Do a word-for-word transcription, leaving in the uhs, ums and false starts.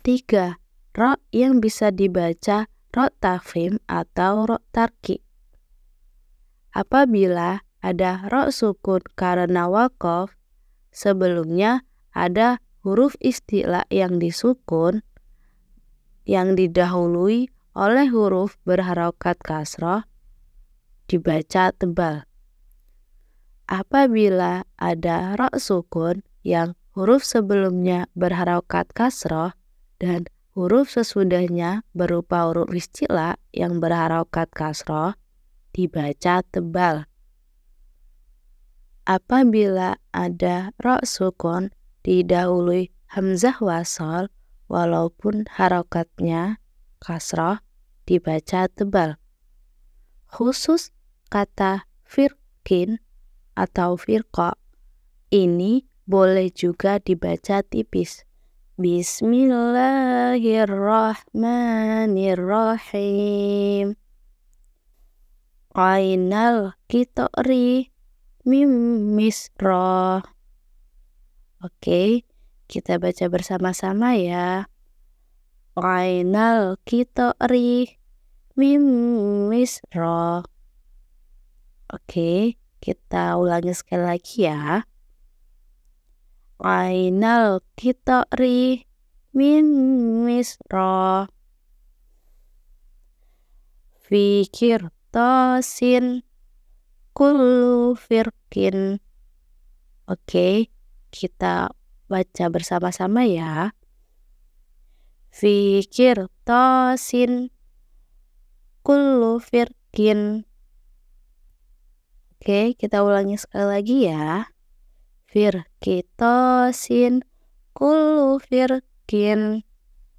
Tiga, ro yang bisa dibaca ro tafkhim atau ro tarki. Apabila ada ro sukun karena waqaf, sebelumnya ada huruf isti'la yang disukun yang didahului oleh huruf berharokat kasroh dibaca tebal. Apabila ada ro sukun yang huruf sebelumnya berharokat kasroh dan huruf sesudahnya berupa huruf isti'la yang berharokat kasroh dibaca tebal. Apabila ada ro sukun didahului hamzah wasol walaupun harokatnya kasroh dibaca tebal. Khusus kata firkin atau firqa ini boleh juga dibaca tipis. Bismillahirrahmanirrahim. Qainal kitori mim misro. Oke, kita baca bersama-sama ya. Qainal kitori mim misro. Oke, kita ulangi sekali lagi ya. Qainal kitori mim misro. Fikir tosin kullu firkin. Oke, kita baca bersama-sama ya. Fikir tosin kullu firkin. Oke, kita ulangi sekali lagi ya. Firkitosin kullu firkin.